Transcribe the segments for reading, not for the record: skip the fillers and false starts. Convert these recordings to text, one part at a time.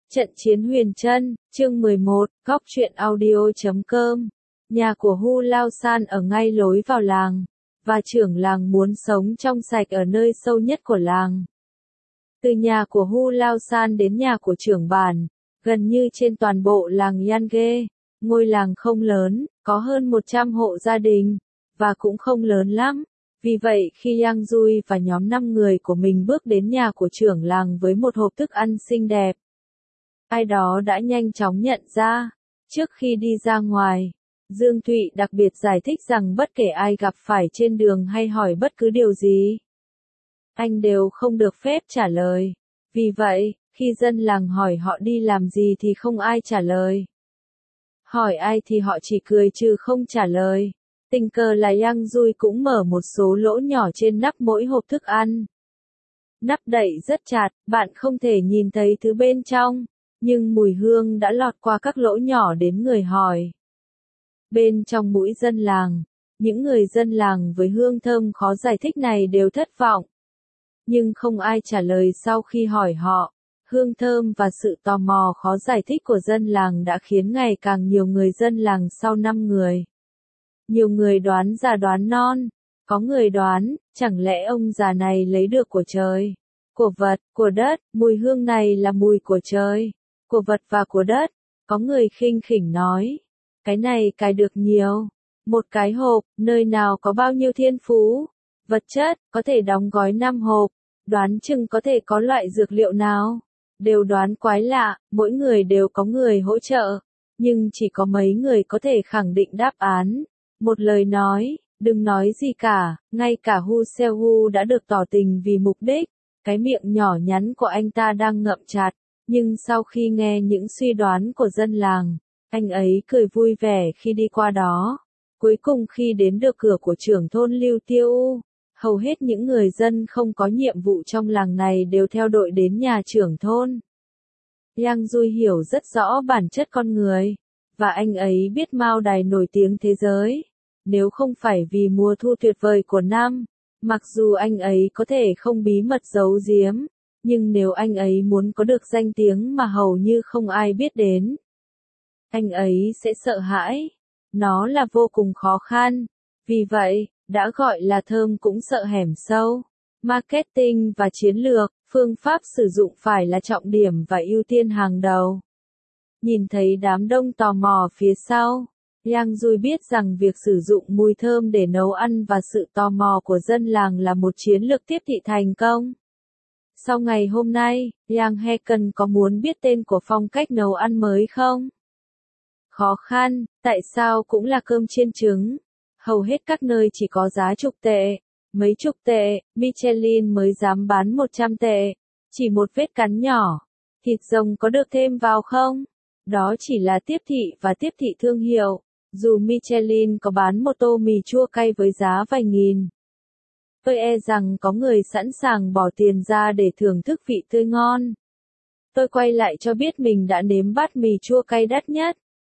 Trận chiến Huyền Trân, chương 11, góc truyện audio.com. Nhà của Hu Lao San ở ngay lối vào làng, và trưởng làng muốn sống trong sạch ở nơi sâu nhất của làng. Từ nhà của Hu Lao San đến nhà của trưởng bản, gần như trên toàn bộ làng Yange, ngôi làng không lớn, có hơn 100 hộ gia đình, và cũng không lớn lắm. Vì vậy khi Yang Dui và nhóm 5 người của mình bước đến nhà của trưởng làng với một hộp thức ăn xinh đẹp, ai đó đã nhanh chóng nhận ra. Trước khi đi ra ngoài, Dương Thụy đặc biệt giải thích rằng bất kể ai gặp phải trên đường hay hỏi bất cứ điều gì, anh đều không được phép trả lời. Vì vậy, khi dân làng hỏi họ đi làm gì thì không ai trả lời. Hỏi ai thì họ chỉ cười chứ không trả lời. Tình cờ là Yang Dui cũng mở một số lỗ nhỏ trên nắp mỗi hộp thức ăn. Nắp đậy rất chặt, bạn không thể nhìn thấy thứ bên trong, nhưng mùi hương đã lọt qua các lỗ nhỏ đến người hỏi. Bên trong mũi dân làng, những người dân làng với hương thơm khó giải thích này đều thất vọng. Nhưng không ai trả lời sau khi hỏi họ. Hương thơm và sự tò mò khó giải thích của dân làng đã khiến ngày càng nhiều người dân làng sau 5 người. Nhiều người đoán già đoán non. Có người đoán, chẳng lẽ ông già này lấy được của trời, của vật, của đất. Mùi hương này là mùi của trời, của vật và của đất. Có người khinh khỉnh nói, cái này cài được nhiều. Một cái hộp, nơi nào có bao nhiêu thiên phú, vật chất, có thể đóng gói 5 hộp, đoán chừng có thể có loại dược liệu nào. Đều đoán quái lạ, mỗi người đều có người hỗ trợ, nhưng chỉ có mấy người có thể khẳng định đáp án. Một lời nói, đừng nói gì cả, ngay cả Hu Seo-hu đã được tỏ tình vì mục đích. Cái miệng nhỏ nhắn của anh ta đang ngậm chặt, nhưng sau khi nghe những suy đoán của dân làng, anh ấy cười vui vẻ khi đi qua đó. Cuối cùng khi đến được cửa của trưởng thôn Lưu Tiêu, hầu hết những người dân không có nhiệm vụ trong làng này đều theo đội đến nhà trưởng thôn. Yang Dui hiểu rất rõ bản chất con người, và anh ấy biết Mao Đài nổi tiếng thế giới. Nếu không phải vì mùa thu tuyệt vời của năm, mặc dù anh ấy có thể không bí mật giấu giếm, nhưng nếu anh ấy muốn có được danh tiếng mà hầu như không ai biết đến, anh ấy sẽ sợ hãi. Nó là vô cùng khó khăn. Vì vậy, đã gọi là thơm cũng sợ hẻm sâu. Marketing và chiến lược, phương pháp sử dụng phải là trọng điểm và ưu tiên hàng đầu. Nhìn thấy đám đông tò mò phía sau, Yang Dui biết rằng việc sử dụng mùi thơm để nấu ăn và sự tò mò của dân làng là một chiến lược tiếp thị thành công. Sau ngày hôm nay, Yang Heken có muốn biết tên của phong cách nấu ăn mới không? Khó khăn, tại sao cũng là cơm chiên trứng? Hầu hết các nơi chỉ có giá chục tệ, mấy chục tệ, Michelin mới dám bán 100 tệ. Chỉ một vết cắn nhỏ. Thịt rồng có được thêm vào không? Đó chỉ là tiếp thị và tiếp thị thương hiệu. Dù Michelin có bán một tô mì chua cay với giá vài nghìn, tôi e rằng có người sẵn sàng bỏ tiền ra để thưởng thức vị tươi ngon. Tôi quay lại cho biết mình đã nếm bát mì chua cay đắt nhất.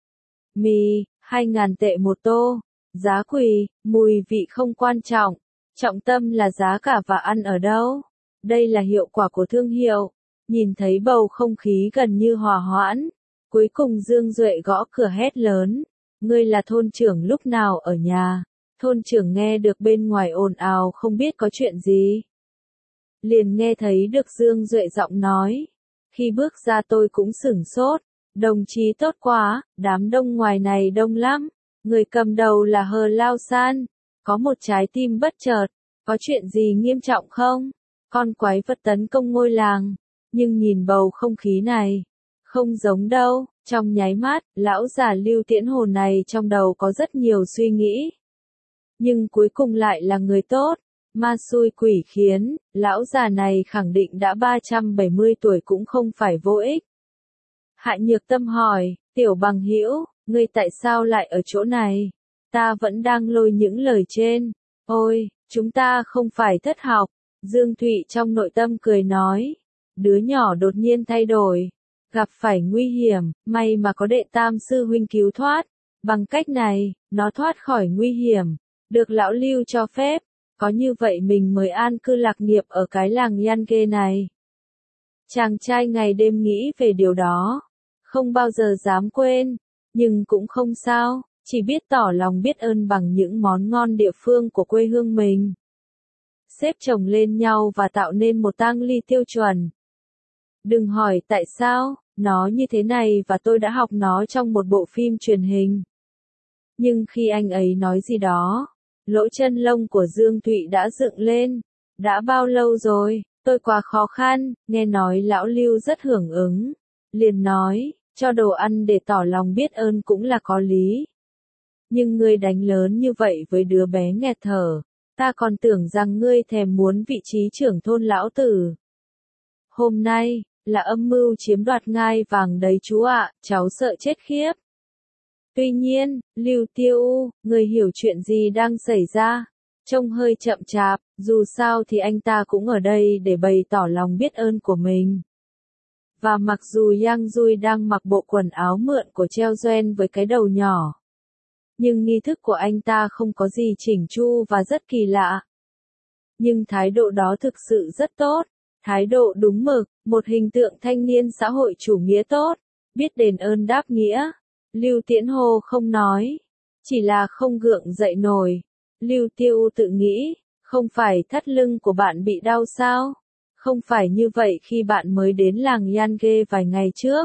Mì, 2.000 tệ một tô. Giá quỳ, mùi vị không quan trọng. Trọng tâm là giá cả và ăn ở đâu. Đây là hiệu quả của thương hiệu. Nhìn thấy bầu không khí gần như hòa hoãn. Cuối cùng Dương Duệ gõ cửa hét lớn. Ngươi là thôn trưởng lúc nào ở nhà? Thôn trưởng nghe được bên ngoài ồn ào không biết có chuyện gì. Liền nghe thấy được Dương Duệ giọng nói. Khi bước ra tôi cũng sửng sốt. Đồng chí tốt quá, đám đông ngoài này đông lắm. Người cầm đầu là Hờ Lao San. Có một trái tim bất chợt. Có chuyện gì nghiêm trọng không? Con quái vật tấn công ngôi làng. Nhưng nhìn bầu không khí này, không giống đâu. Trong nháy mắt, lão già Lưu Tiễn Hồn này trong đầu có rất nhiều suy nghĩ. Nhưng cuối cùng lại là người tốt. Ma xui quỷ khiến, lão già này khẳng định đã 370 tuổi cũng không phải vô ích. Hạ Nhược Tâm hỏi, Tiểu Bằng Hữu, ngươi tại sao lại ở chỗ này? Ta vẫn đang lôi những lời trên. Ôi, chúng ta không phải thất học. Dương Thụy trong nội tâm cười nói. Đứa nhỏ đột nhiên thay đổi. Gặp phải nguy hiểm, may mà có đệ tam sư huynh cứu thoát. Bằng cách này, nó thoát khỏi nguy hiểm. Được lão Lưu cho phép. Có như vậy mình mới an cư lạc nghiệp ở cái làng Yange này. Chàng trai ngày đêm nghĩ về điều đó, không bao giờ dám quên, nhưng cũng không sao, chỉ biết tỏ lòng biết ơn bằng những món ngon địa phương của quê hương mình. Xếp chồng lên nhau và tạo nên một tang ly tiêu chuẩn. Đừng hỏi tại sao, nó như thế này và tôi đã học nó trong một bộ phim truyền hình. Nhưng khi anh ấy nói gì đó, lỗ chân lông của Dương Thụy đã dựng lên. Đã bao lâu rồi, tôi quá khó khăn, nghe nói lão Lưu rất hưởng ứng. Liền nói, cho đồ ăn để tỏ lòng biết ơn cũng là có lý. Nhưng ngươi đánh lớn như vậy với đứa bé nghẹt thở, ta còn tưởng rằng ngươi thèm muốn vị trí trưởng thôn lão tử. Hôm nay, là âm mưu chiếm đoạt ngai vàng đấy chú ạ, cháu sợ chết khiếp. Tuy nhiên, Lưu Tiêu U, người hiểu chuyện gì đang xảy ra, trông hơi chậm chạp, dù sao thì anh ta cũng ở đây để bày tỏ lòng biết ơn của mình. Và mặc dù Yang Dui đang mặc bộ quần áo mượn của Treo Doen với cái đầu nhỏ, nhưng nghi thức của anh ta không có gì chỉnh chu và rất kỳ lạ. Nhưng thái độ đó thực sự rất tốt, thái độ đúng mực, một hình tượng thanh niên xã hội chủ nghĩa tốt, biết đền ơn đáp nghĩa. Lưu Tiễn Hồ không nói, chỉ là không gượng dậy nổi. Lưu Tiêu tự nghĩ, không phải thắt lưng của bạn bị đau sao? Không phải như vậy khi bạn mới đến làng Yange vài ngày trước.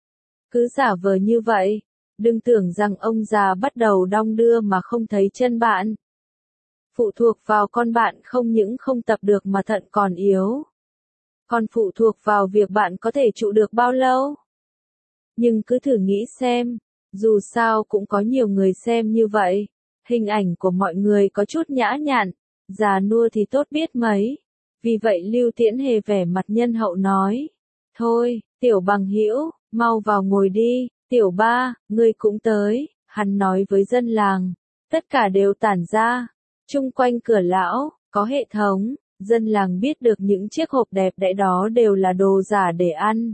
Cứ giả vờ như vậy, đừng tưởng rằng ông già bắt đầu đong đưa mà không thấy chân bạn. Phụ thuộc vào con bạn không những không tập được mà thận còn yếu. Còn phụ thuộc vào việc bạn có thể trụ được bao lâu. Nhưng cứ thử nghĩ xem, dù sao cũng có nhiều người xem như vậy. Hình ảnh của mọi người có chút nhã nhặn, già nua thì tốt biết mấy. Vì vậy Lưu Tiễn Hề vẻ mặt nhân hậu nói, thôi, tiểu bằng hữu, mau vào ngồi đi, tiểu ba, ngươi cũng tới, hắn nói với dân làng, tất cả đều tản ra, chung quanh cửa lão, có hệ thống, dân làng biết được những chiếc hộp đẹp đẽ đó đều là đồ giả để ăn.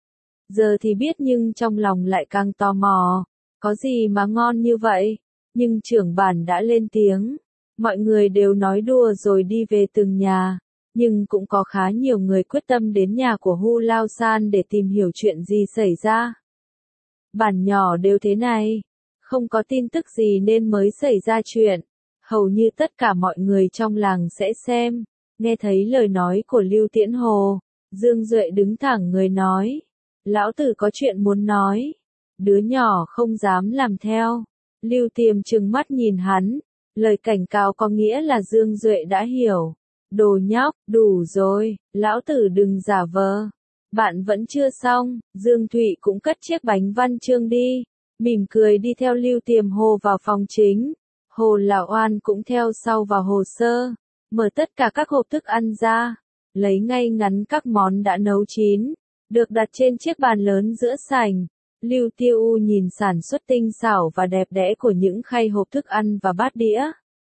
Giờ thì biết nhưng trong lòng lại càng tò mò, có gì mà ngon như vậy, nhưng trưởng bản đã lên tiếng, mọi người đều nói đùa rồi đi về từng nhà. Nhưng cũng có khá nhiều người quyết tâm đến nhà của Hu Lao San để tìm hiểu chuyện gì xảy ra. Bản nhỏ đều thế này, không có tin tức gì nên mới xảy ra chuyện. Hầu như tất cả mọi người trong làng sẽ xem. Nghe thấy lời nói của Lưu Tiễn Hồ, Dương Duệ đứng thẳng người nói, lão tử có chuyện muốn nói. Đứa nhỏ không dám làm theo. Lưu Tiềm trừng mắt nhìn hắn, lời cảnh cáo có nghĩa là Dương Duệ đã hiểu. Đồ nhóc, đủ rồi, lão tử đừng giả vờ. Bạn vẫn chưa xong, Dương Thụy cũng cất chiếc bánh văn chương đi, mỉm cười đi theo Lưu Tiềm Hồ vào phòng chính. Hồ Lão Oan cũng theo sau vào hồ sơ, mở tất cả các hộp thức ăn ra, lấy ngay ngắn các món đã nấu chín, được đặt trên chiếc bàn lớn giữa sảnh. Lưu Tiêu U nhìn sản xuất tinh xảo và đẹp đẽ của những khay hộp thức ăn và bát đĩa.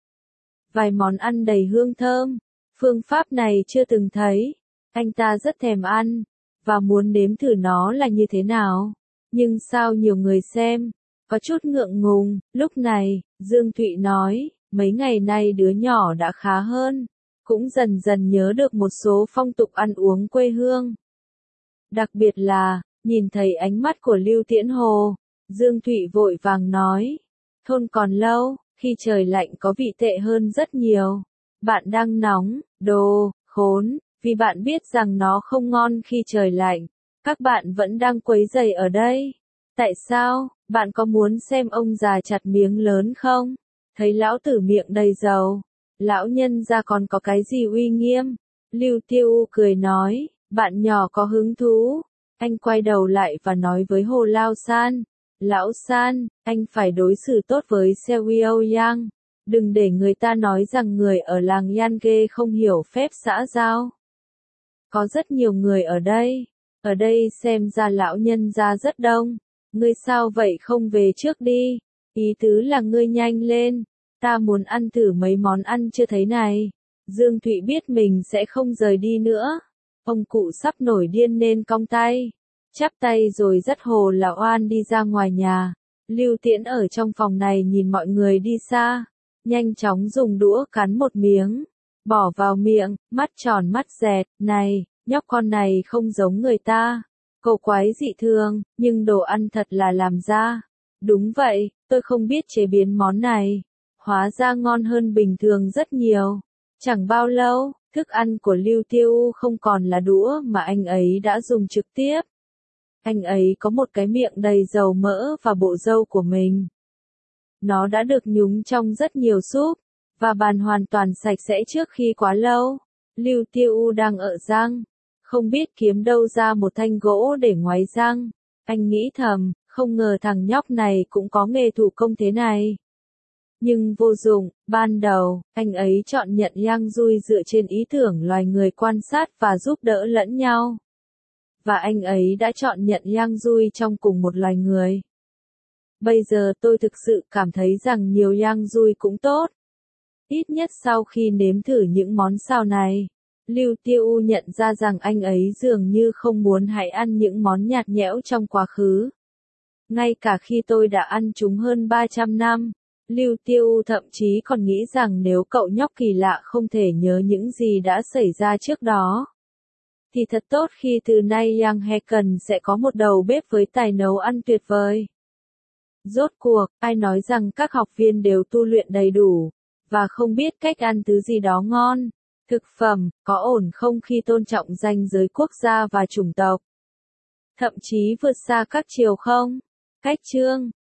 Vài món ăn đầy hương thơm. Phương pháp này chưa từng thấy, anh ta rất thèm ăn, và muốn nếm thử nó là như thế nào. Nhưng sao nhiều người xem, có chút ngượng ngùng. Lúc này, Dương Thụy nói, mấy ngày nay đứa nhỏ đã khá hơn, cũng dần dần nhớ được một số phong tục ăn uống quê hương. Đặc biệt là, nhìn thấy ánh mắt của Lưu Tiễn Hồ, Dương Thụy vội vàng nói, thôn còn lâu, khi trời lạnh có vị tệ hơn rất nhiều. Bạn đang nóng, đồ, khốn, vì bạn biết rằng nó không ngon khi trời lạnh. Các bạn vẫn đang quấy rầy ở đây. Tại sao, bạn có muốn xem ông già chặt miếng lớn không? Thấy lão tử miệng đầy dầu. Lão nhân ra còn có cái gì uy nghiêm? Lưu Tiêu U cười nói, bạn nhỏ có hứng thú. Anh quay đầu lại và nói với Hồ Lao San. Lão San, anh phải đối xử tốt với Seo Yang. Đừng để người ta nói rằng người ở làng Yange không hiểu phép xã giao. Có rất nhiều người ở đây xem ra lão nhân ra rất đông. Ngươi sao vậy không về trước đi? Ý tứ là ngươi nhanh lên, ta muốn ăn thử mấy món ăn chưa thấy này. Dương Thụy biết mình sẽ không rời đi nữa. Ông cụ sắp nổi điên nên cong tay, chắp tay rồi dắt Hồ Lão Oan đi ra ngoài nhà. Lưu Tiễn ở trong phòng này nhìn mọi người đi xa. Nhanh chóng dùng đũa cắn một miếng, bỏ vào miệng, mắt tròn mắt dẹt, này, nhóc con này không giống người ta. Cậu quái dị thường, nhưng đồ ăn thật là làm ra. Đúng vậy, tôi không biết chế biến món này. Hóa ra ngon hơn bình thường rất nhiều. Chẳng bao lâu, thức ăn của Lưu Tiêu U không còn là đũa mà anh ấy đã dùng trực tiếp. Anh ấy có một cái miệng đầy dầu mỡ và bộ râu của mình. Nó đã được nhúng trong rất nhiều súp, và bàn hoàn toàn sạch sẽ trước khi quá lâu. Lưu Tiêu U đang ở răng, không biết kiếm đâu ra một thanh gỗ để ngoáy răng. Anh nghĩ thầm, không ngờ thằng nhóc này cũng có nghề thủ công thế này. Nhưng vô dụng, ban đầu, anh ấy chọn nhận Yang Dui dựa trên ý tưởng loài người quan sát và giúp đỡ lẫn nhau. Và anh ấy đã chọn nhận Yang Dui trong cùng một loài người. Bây giờ tôi thực sự cảm thấy rằng nhiều Yang Dui cũng tốt. Ít nhất sau khi nếm thử những món xào này, Lưu Tiêu U nhận ra rằng anh ấy dường như không muốn hãy ăn những món nhạt nhẽo trong quá khứ. Ngay cả khi tôi đã ăn chúng hơn 300 năm, Lưu Tiêu U thậm chí còn nghĩ rằng nếu cậu nhóc kỳ lạ không thể nhớ những gì đã xảy ra trước đó, thì thật tốt khi từ nay Yang Heken sẽ có một đầu bếp với tài nấu ăn tuyệt vời. Rốt cuộc, ai nói rằng các học viên đều tu luyện đầy đủ, và không biết cách ăn thứ gì đó ngon. Thực phẩm, có ổn không khi tôn trọng ranh giới quốc gia và chủng tộc? Thậm chí vượt xa các chiều không? Cách chương